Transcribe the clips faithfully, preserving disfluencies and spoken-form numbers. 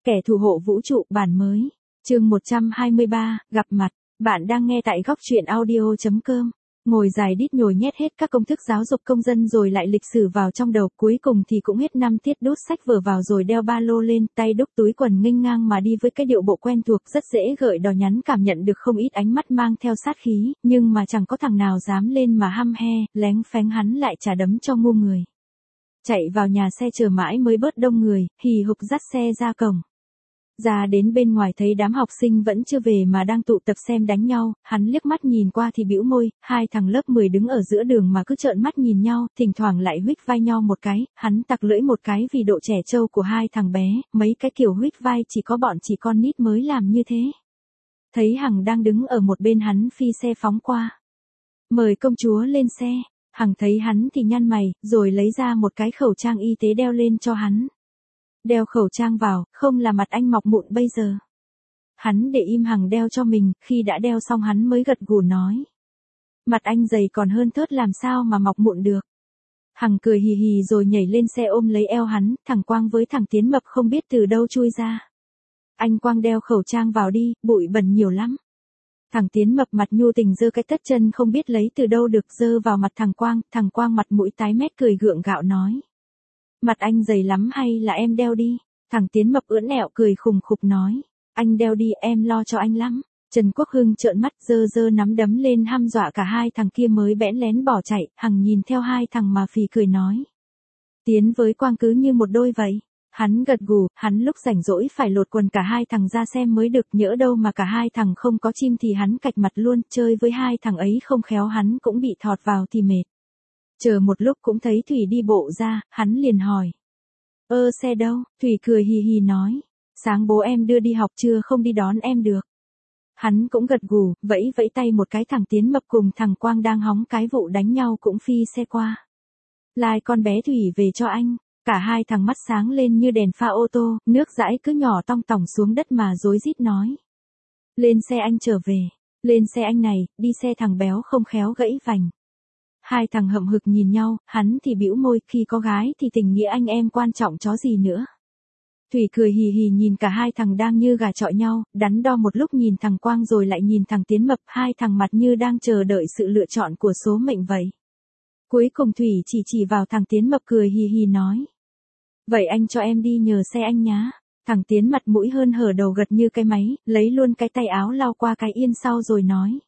Kẻ thù hộ vũ trụ bản mới. Chương một trăm hai mươi ba, gặp mặt. Bạn đang nghe tại góc truyện audio chấm com. Ngồi dài đít nhồi nhét hết các công thức giáo dục công dân rồi lại lịch sử vào trong đầu, cuối cùng thì cũng hết năm tiết đút sách vở vào rồi đeo ba lô lên, tay đúc túi quần nghênh ngang mà đi với cái điệu bộ quen thuộc rất dễ gợi đò nhắn cảm nhận được không ít ánh mắt mang theo sát khí, nhưng mà chẳng có thằng nào dám lên mà hăm he, lén phén hắn lại trả đấm cho ngu người. Chạy vào nhà xe chờ mãi mới bớt đông người, hì hục dắt xe ra cổng. Ra đến bên ngoài thấy đám học sinh vẫn chưa về mà đang tụ tập xem đánh nhau, hắn liếc mắt nhìn qua thì bĩu môi, hai thằng lớp mười đứng ở giữa đường mà cứ trợn mắt nhìn nhau, thỉnh thoảng lại huých vai nhau một cái, hắn tặc lưỡi một cái vì độ trẻ trâu của hai thằng bé, mấy cái kiểu huých vai chỉ có bọn chỉ con nít mới làm như thế. Thấy Hằng đang đứng ở một bên hắn phi xe phóng qua. Mời công chúa lên xe, Hằng thấy hắn thì nhăn mày, rồi lấy ra một cái khẩu trang y tế đeo lên cho hắn. Đeo khẩu trang vào, không là mặt anh mọc mụn bây giờ. Hắn để im Hằng đeo cho mình, khi đã đeo xong hắn mới gật gù nói. Mặt anh dày còn hơn thớt làm sao mà mọc mụn được. Hằng cười hì hì rồi nhảy lên xe ôm lấy eo hắn, thằng Quang với thằng Tiến Mập không biết từ đâu chui ra. Anh Quang đeo khẩu trang vào đi, bụi bẩn nhiều lắm. Thằng Tiến Mập mặt nhu tình giơ cái tất chân không biết lấy từ đâu được giơ vào mặt thằng Quang, thằng Quang mặt mũi tái mét cười gượng gạo nói. Mặt anh dày lắm hay là em đeo đi? Thằng Tiến Mập ưỡn ẹo cười khùng khục nói. Anh đeo đi, em lo cho anh lắm. Trần Quốc Hưng trợn mắt giơ giơ nắm đấm lên hăm dọa cả hai thằng kia mới bẽn lén bỏ chạy, Hằng nhìn theo hai thằng mà phì cười nói. Tiến với Quang cứ như một đôi vậy. Hắn gật gù, hắn lúc rảnh rỗi phải lột quần cả hai thằng ra xem mới được, nhỡ đâu mà cả hai thằng không có chim thì hắn cạch mặt luôn, chơi với hai thằng ấy không khéo hắn cũng bị thọt vào thì mệt. Chờ một lúc cũng thấy Thủy đi bộ ra, hắn liền hỏi. Ơ xe đâu? Thủy cười hì hì nói. Sáng bố em đưa đi học chưa không đi đón em được. Hắn cũng gật gù, vẫy vẫy tay một cái, thằng Tiến Mập cùng thằng Quang đang hóng cái vụ đánh nhau cũng phi xe qua. Lai con bé Thủy về cho anh. Cả hai thằng mắt sáng lên như đèn pha ô tô, nước dãi cứ nhỏ tong tỏng xuống đất mà rối rít nói. Lên xe anh trở về. Lên xe anh này, đi xe thằng béo không khéo gãy vành. Hai thằng hậm hực nhìn nhau, hắn thì bĩu môi, khi có gái thì tình nghĩa anh em quan trọng chó gì nữa. Thủy cười hì hì nhìn cả hai thằng đang như gà chọi nhau, đắn đo một lúc nhìn thằng Quang rồi lại nhìn thằng Tiến Mập, hai thằng mặt như đang chờ đợi sự lựa chọn của số mệnh vậy. Cuối cùng Thủy chỉ chỉ vào thằng Tiến Mập cười hì hì nói. Vậy anh cho em đi nhờ xe anh nhá. Thằng Tiến mặt mũi hơn hở đầu gật như cái máy, lấy luôn cái tay áo lau qua cái yên sau rồi nói.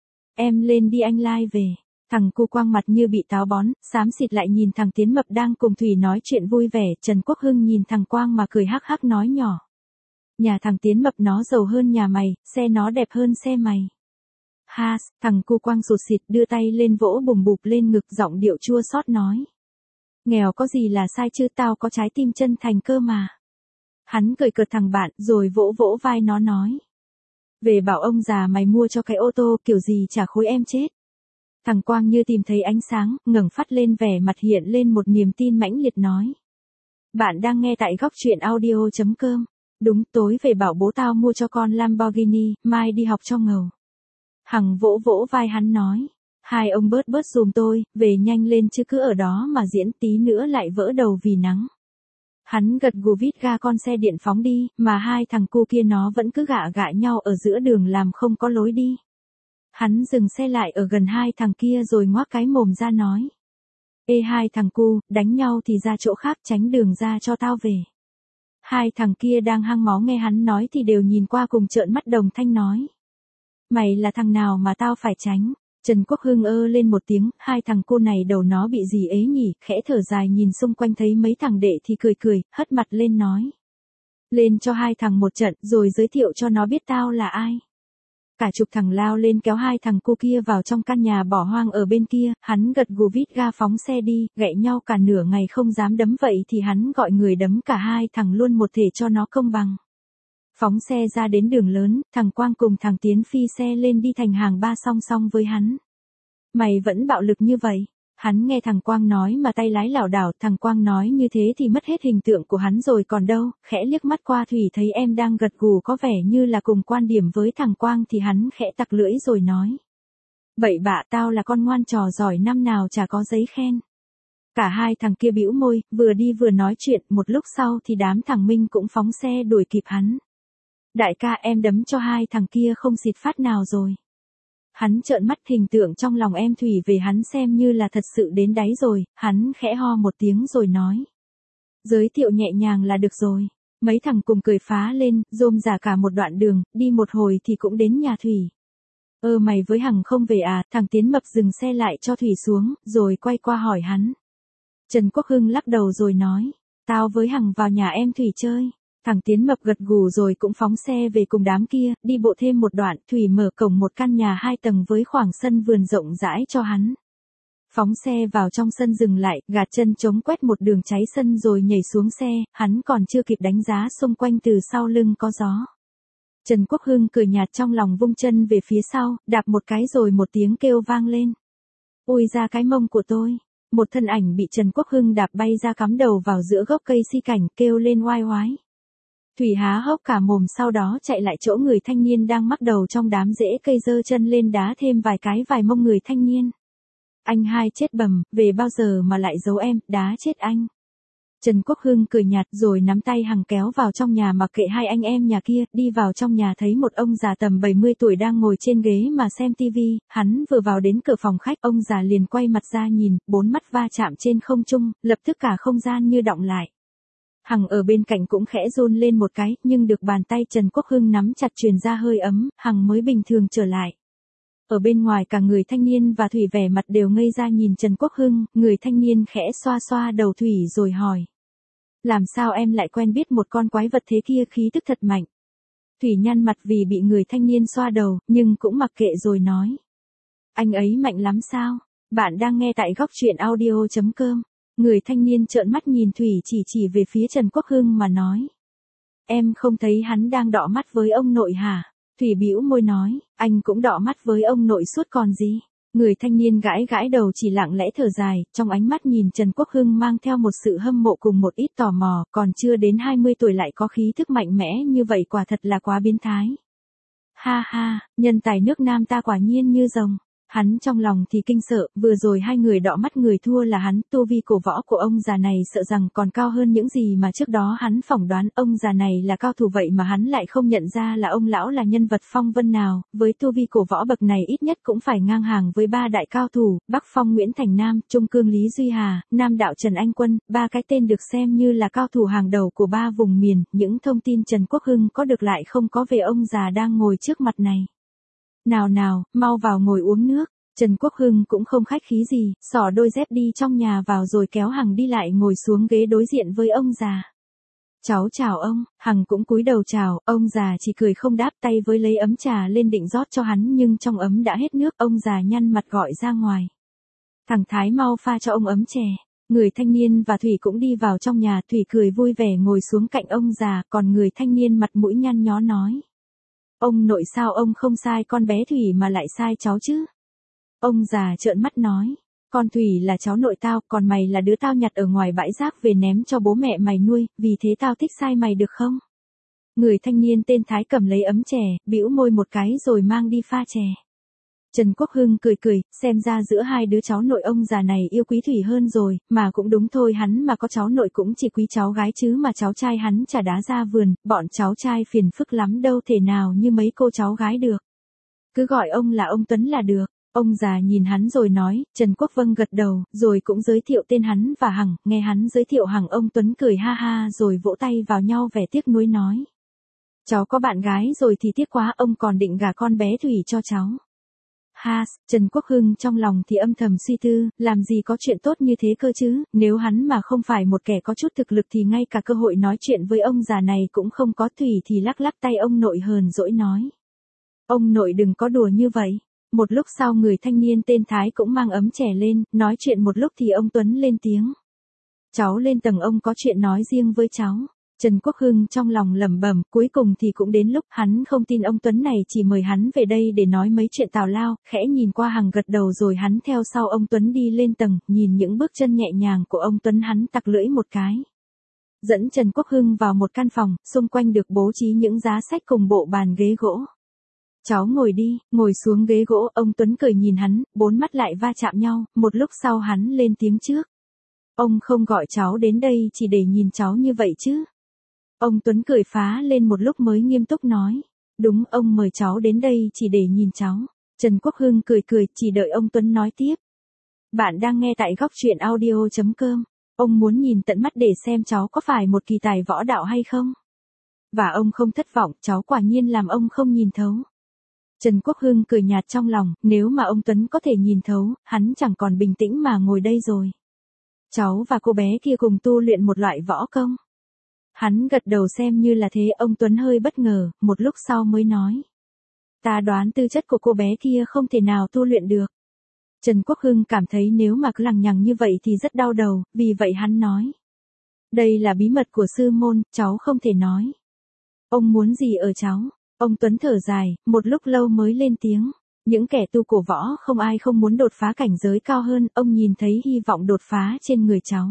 Em lên đi anh Lai về. Thằng cu Quang mặt như bị táo bón, xám xịt lại nhìn thằng Tiến Mập đang cùng Thủy nói chuyện vui vẻ, Trần Quốc Hưng nhìn thằng Quang mà cười hắc hắc nói nhỏ. Nhà thằng Tiến Mập nó giàu hơn nhà mày, xe nó đẹp hơn xe mày. Ha, thằng cu Quang sụt xịt đưa tay lên vỗ bùm bụp lên ngực, giọng điệu chua xót nói. Nghèo có gì là sai chứ, tao có trái tim chân thành cơ mà. Hắn cười cợt thằng bạn rồi vỗ vỗ vai nó nói. Về bảo ông già mày mua cho cái ô tô kiểu gì chả khối em chết. Thằng Quang như tìm thấy ánh sáng, ngẩng phát lên vẻ mặt hiện lên một niềm tin mãnh liệt nói. Bạn đang nghe tại góc truyện audio chấm com. Đúng, tối về bảo bố tao mua cho con Lamborghini, mai đi học cho ngầu. Hằng vỗ vỗ vai hắn nói. Hai ông bớt bớt dùm tôi, về nhanh lên chứ cứ ở đó mà diễn tí nữa lại vỡ đầu vì nắng. Hắn gật gù vít ga con xe điện phóng đi, mà hai thằng cu kia nó vẫn cứ gạ gạ nhau ở giữa đường làm không có lối đi. Hắn dừng xe lại ở gần hai thằng kia rồi ngoác cái mồm ra nói. Ê hai thằng cu, đánh nhau thì ra chỗ khác, tránh đường ra cho tao về. Hai thằng kia đang hăng máu nghe hắn nói thì đều nhìn qua cùng trợn mắt đồng thanh nói. Mày là thằng nào mà tao phải tránh? Trần Quốc Hưng ơ lên một tiếng, hai thằng cô này đầu nó bị gì ế nhỉ, khẽ thở dài nhìn xung quanh thấy mấy thằng đệ thì cười cười, hất mặt lên nói. Lên cho hai thằng một trận rồi giới thiệu cho nó biết tao là ai. Cả chục thằng lao lên kéo hai thằng cô kia vào trong căn nhà bỏ hoang ở bên kia, hắn gật gù vít ga phóng xe đi, gậy nhau cả nửa ngày không dám đấm vậy thì hắn gọi người đấm cả hai thằng luôn một thể cho nó công bằng. Phóng xe ra đến đường lớn, thằng Quang cùng thằng Tiến phi xe lên đi thành hàng ba song song với hắn. Mày vẫn bạo lực như vậy. Hắn nghe thằng Quang nói mà tay lái lảo đảo, thằng Quang nói như thế thì mất hết hình tượng của hắn rồi còn đâu, khẽ liếc mắt qua Thủy thấy em đang gật gù có vẻ như là cùng quan điểm với thằng Quang thì hắn khẽ tặc lưỡi rồi nói. Bậy bạ, tao là con ngoan trò giỏi năm nào chả có giấy khen. Cả hai thằng kia bĩu môi, vừa đi vừa nói chuyện, một lúc sau thì đám thằng Minh cũng phóng xe đuổi kịp hắn. Đại ca, em đấm cho hai thằng kia không xịt phát nào rồi. Hắn trợn mắt, hình tượng trong lòng em Thủy về hắn xem như là thật sự đến đáy rồi, hắn khẽ ho một tiếng rồi nói. Giới thiệu nhẹ nhàng là được rồi. Mấy thằng cùng cười phá lên, rôm rả cả một đoạn đường, đi một hồi thì cũng đến nhà Thủy. Ơ mày với Hằng không về à? Thằng Tiến Mập dừng xe lại cho Thủy xuống, rồi quay qua hỏi hắn. Trần Quốc Hưng lắc đầu rồi nói, tao với Hằng vào nhà em Thủy chơi. Thằng Tiến Mập gật gù rồi cũng phóng xe về cùng đám kia, đi bộ thêm một đoạn, Thủy mở cổng một căn nhà hai tầng với khoảng sân vườn rộng rãi cho hắn. Phóng xe vào trong sân dừng lại, gạt chân chống quét một đường cháy sân rồi nhảy xuống xe, hắn còn chưa kịp đánh giá xung quanh từ sau lưng có gió. Trần Quốc Hưng cười nhạt trong lòng, vung chân về phía sau, đạp một cái rồi một tiếng kêu vang lên. Ui ra cái mông của tôi. Một thân ảnh bị Trần Quốc Hưng đạp bay ra cắm đầu vào giữa gốc cây si cảnh, kêu lên oai oái. Thủy há hốc cả mồm, sau đó chạy lại chỗ người thanh niên đang mắc đầu trong đám rễ cây, giơ chân lên đá thêm vài cái vài mông người thanh niên. Anh hai chết bầm, về bao giờ mà lại giấu em, đá chết anh. Trần Quốc Hưng cười nhạt rồi nắm tay Hằng kéo vào trong nhà, mặc kệ hai anh em nhà kia. Đi vào trong nhà thấy một ông già tầm bảy mươi tuổi đang ngồi trên ghế mà xem tivi. Hắn vừa vào đến cửa phòng khách, ông già liền quay mặt ra nhìn, bốn mắt va chạm trên không trung, lập tức cả không gian như đọng lại. Hằng ở bên cạnh cũng khẽ run lên một cái, nhưng được bàn tay Trần Quốc Hưng nắm chặt truyền ra hơi ấm, Hằng mới bình thường trở lại. Ở bên ngoài cả người thanh niên và Thủy vẻ mặt đều ngây ra nhìn Trần Quốc Hưng, người thanh niên khẽ xoa xoa đầu Thủy rồi hỏi. Làm sao em lại quen biết một con quái vật thế kia, khí tức thật mạnh. Thủy nhăn mặt vì bị người thanh niên xoa đầu, nhưng cũng mặc kệ rồi nói. Anh ấy mạnh lắm sao? Bạn đang nghe tại góc truyện audio chấm com. Người thanh niên trợn mắt nhìn Thủy, chỉ chỉ về phía Trần Quốc Hưng mà nói. Em không thấy hắn đang đọ mắt với ông nội hả? Thủy bĩu môi nói, anh cũng đọ mắt với ông nội suốt còn gì. Người thanh niên gãi gãi đầu, chỉ lặng lẽ thở dài, trong ánh mắt nhìn Trần Quốc Hưng mang theo một sự hâm mộ cùng một ít tò mò, còn chưa đến hai mươi tuổi lại có khí thức mạnh mẽ như vậy, quả thật là quá biến thái. Ha ha, nhân tài nước Nam ta quả nhiên như rồng. Hắn trong lòng thì kinh sợ, vừa rồi hai người đọ mắt người thua là hắn, tu vi cổ võ của ông già này sợ rằng còn cao hơn những gì mà trước đó hắn phỏng đoán. Ông già này là cao thủ vậy mà hắn lại không nhận ra là ông lão là nhân vật phong vân nào, với tu vi cổ võ bậc này ít nhất cũng phải ngang hàng với ba đại cao thủ, Bắc Phong Nguyễn Thành Nam, Trung Cương Lý Duy Hà, Nam Đạo Trần Anh Quân, ba cái tên được xem như là cao thủ hàng đầu của ba vùng miền. Những thông tin Trần Quốc Hưng có được lại không có về ông già đang ngồi trước mặt này. Nào nào, mau vào ngồi uống nước. Trần Quốc Hưng cũng không khách khí gì, xỏ đôi dép đi trong nhà vào rồi kéo Hằng đi lại ngồi xuống ghế đối diện với ông già. Cháu chào ông. Hằng cũng cúi đầu chào, ông già chỉ cười không đáp, tay với lấy ấm trà lên định rót cho hắn nhưng trong ấm đã hết nước. Ông già nhăn mặt gọi ra ngoài. Thằng Thái mau pha cho ông ấm chè. Người thanh niên và Thủy cũng đi vào trong nhà, Thủy cười vui vẻ ngồi xuống cạnh ông già, còn người thanh niên mặt mũi nhăn nhó nói. Ông nội sao ông không sai con bé Thủy mà lại sai cháu chứ? Ông già trợn mắt nói, con Thủy là cháu nội tao, còn mày là đứa tao nhặt ở ngoài bãi rác về ném cho bố mẹ mày nuôi, vì thế tao thích sai mày được không? Người thanh niên tên Thái cầm lấy ấm chè, bĩu môi một cái rồi mang đi pha chè. Trần Quốc Hưng cười cười, xem ra giữa hai đứa cháu nội ông già này yêu quý Thủy hơn rồi, mà cũng đúng thôi, hắn mà có cháu nội cũng chỉ quý cháu gái chứ mà cháu trai hắn chả đá ra vườn, bọn cháu trai phiền phức lắm, đâu thể nào như mấy cô cháu gái được. Cứ gọi ông là ông Tuấn là được. Ông già nhìn hắn rồi nói, Trần Quốc Vâng gật đầu, rồi cũng giới thiệu tên hắn và Hằng, nghe hắn giới thiệu Hằng ông Tuấn cười ha ha rồi vỗ tay vào nhau vẻ tiếc nuối nói. Cháu có bạn gái rồi thì tiếc quá, ông còn định gả con bé Thủy cho cháu. Ha, Trần Quốc Hưng trong lòng thì âm thầm suy tư, làm gì có chuyện tốt như thế cơ chứ, nếu hắn mà không phải một kẻ có chút thực lực thì ngay cả cơ hội nói chuyện với ông già này cũng không có. Thủy thì lắc lắc tay ông nội hờn dỗi nói. Ông nội đừng có đùa như vậy. Một lúc sau người thanh niên tên Thái cũng mang ấm chè lên, nói chuyện một lúc thì ông Tuấn lên tiếng. Cháu lên tầng, ông có chuyện nói riêng với cháu. Trần Quốc Hưng trong lòng lẩm bẩm, cuối cùng thì cũng đến lúc hắn không tin ông Tuấn này chỉ mời hắn về đây để nói mấy chuyện tào lao, khẽ nhìn qua Hằng gật đầu rồi hắn theo sau ông Tuấn đi lên tầng, nhìn những bước chân nhẹ nhàng của ông Tuấn hắn tặc lưỡi một cái. Dẫn Trần Quốc Hưng vào một căn phòng, xung quanh được bố trí những giá sách cùng bộ bàn ghế gỗ. Cháu ngồi đi, ngồi xuống ghế gỗ, ông Tuấn cười nhìn hắn, bốn mắt lại va chạm nhau, một lúc sau hắn lên tiếng trước. Ông không gọi cháu đến đây chỉ để nhìn cháu như vậy chứ. Ông Tuấn cười phá lên một lúc mới nghiêm túc nói. Đúng, ông mời cháu đến đây chỉ để nhìn cháu. Trần Quốc Hưng cười cười, chỉ đợi ông Tuấn nói tiếp. Bạn đang nghe tại góc truyện audio chấm com. Ông muốn nhìn tận mắt để xem cháu có phải một kỳ tài võ đạo hay không. Và ông không thất vọng, cháu quả nhiên làm ông không nhìn thấu. Trần Quốc Hưng cười nhạt trong lòng, nếu mà ông Tuấn có thể nhìn thấu, hắn chẳng còn bình tĩnh mà ngồi đây rồi. Cháu và cô bé kia cùng tu luyện một loại võ công. Hắn gật đầu xem như là thế. Ông Tuấn hơi bất ngờ, một lúc sau mới nói. Ta đoán tư chất của cô bé kia không thể nào tu luyện được. Trần Quốc Hưng cảm thấy nếu mà cứ lằng nhằng như vậy thì rất đau đầu, vì vậy hắn nói. Đây là bí mật của sư môn, cháu không thể nói. Ông muốn gì ở cháu? Ông Tuấn thở dài, một lúc lâu mới lên tiếng. Những kẻ tu cổ võ không ai không muốn đột phá cảnh giới cao hơn, ông nhìn thấy hy vọng đột phá trên người cháu.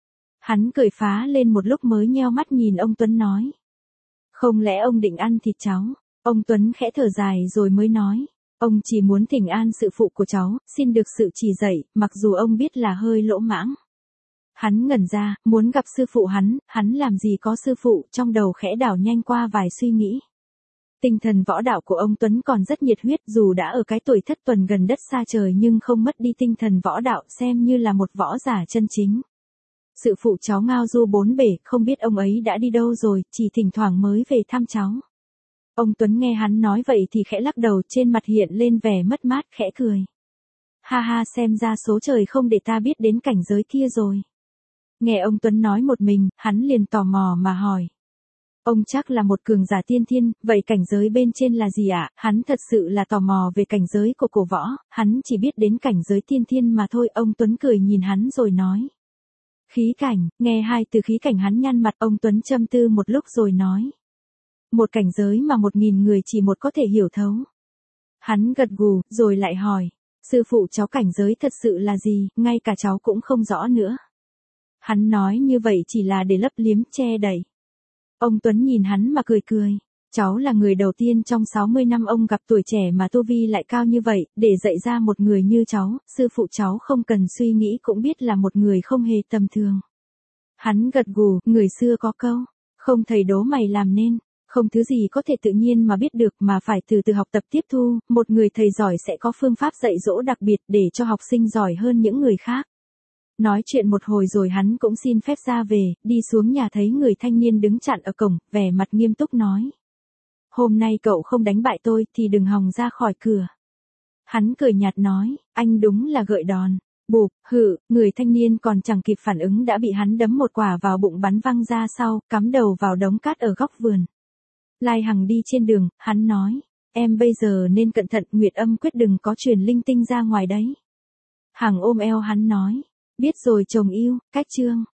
Hắn cười phá lên một lúc mới nheo mắt nhìn ông Tuấn nói. Không lẽ ông định ăn thịt cháu? Ông Tuấn khẽ thở dài rồi mới nói. Ông chỉ muốn thỉnh an sự phụ của cháu, xin được sự chỉ dạy, mặc dù ông biết là hơi lỗ mãng. Hắn ngẩn ra, muốn gặp sư phụ hắn, hắn làm gì có sư phụ, trong đầu khẽ đảo nhanh qua vài suy nghĩ. Tinh thần võ đạo của ông Tuấn còn rất nhiệt huyết, dù đã ở cái tuổi thất tuần gần đất xa trời nhưng không mất đi tinh thần võ đạo, xem như là một võ giả chân chính. Sự phụ cháu ngao du bốn bể, không biết ông ấy đã đi đâu rồi, chỉ thỉnh thoảng mới về thăm cháu. Ông Tuấn nghe hắn nói vậy thì khẽ lắc đầu, trên mặt hiện lên vẻ mất mát, khẽ cười. Ha ha, xem ra số trời không để ta biết đến cảnh giới kia rồi. Nghe ông Tuấn nói một mình, hắn liền tò mò mà hỏi. Ông chắc là một cường giả tiên thiên, vậy cảnh giới bên trên là gì ạ? À? Hắn thật sự là tò mò về cảnh giới của cổ võ, hắn chỉ biết đến cảnh giới tiên thiên mà thôi. Ông Tuấn cười nhìn hắn rồi nói. Khí cảnh, nghe hai từ khí cảnh hắn nhăn mặt. Ông Tuấn châm tư một lúc rồi nói. Một cảnh giới mà một nghìn người chỉ một có thể hiểu thấu. Hắn gật gù, rồi lại hỏi. Sư phụ cháu cảnh giới thật sự là gì, ngay cả cháu cũng không rõ nữa. Hắn nói như vậy chỉ là để lấp liếm che đậy. Ông Tuấn nhìn hắn mà cười cười. Cháu là người đầu tiên trong sáu mươi năm ông gặp tuổi trẻ mà tu vi lại cao như vậy, để dạy ra một người như cháu, sư phụ cháu không cần suy nghĩ cũng biết là một người không hề tầm thường. Hắn gật gù, người xưa có câu, không thầy đố mày làm nên, không thứ gì có thể tự nhiên mà biết được mà phải từ từ học tập tiếp thu, một người thầy giỏi sẽ có phương pháp dạy dỗ đặc biệt để cho học sinh giỏi hơn những người khác. Nói chuyện một hồi rồi hắn cũng xin phép ra về, đi xuống nhà thấy người thanh niên đứng chặn ở cổng, vẻ mặt nghiêm túc nói. Hôm nay cậu không đánh bại tôi thì đừng hòng ra khỏi cửa. Hắn cười nhạt nói, anh đúng là gợi đòn. Bụp, hự, người thanh niên còn chẳng kịp phản ứng đã bị hắn đấm một quả vào bụng bắn văng ra sau, cắm đầu vào đống cát ở góc vườn. Lai Hằng đi trên đường, hắn nói, em bây giờ nên cẩn thận, Nguyệt Âm quyết đừng có truyền linh tinh ra ngoài đấy. Hằng ôm eo hắn nói. Biết rồi chồng yêu, cách chương.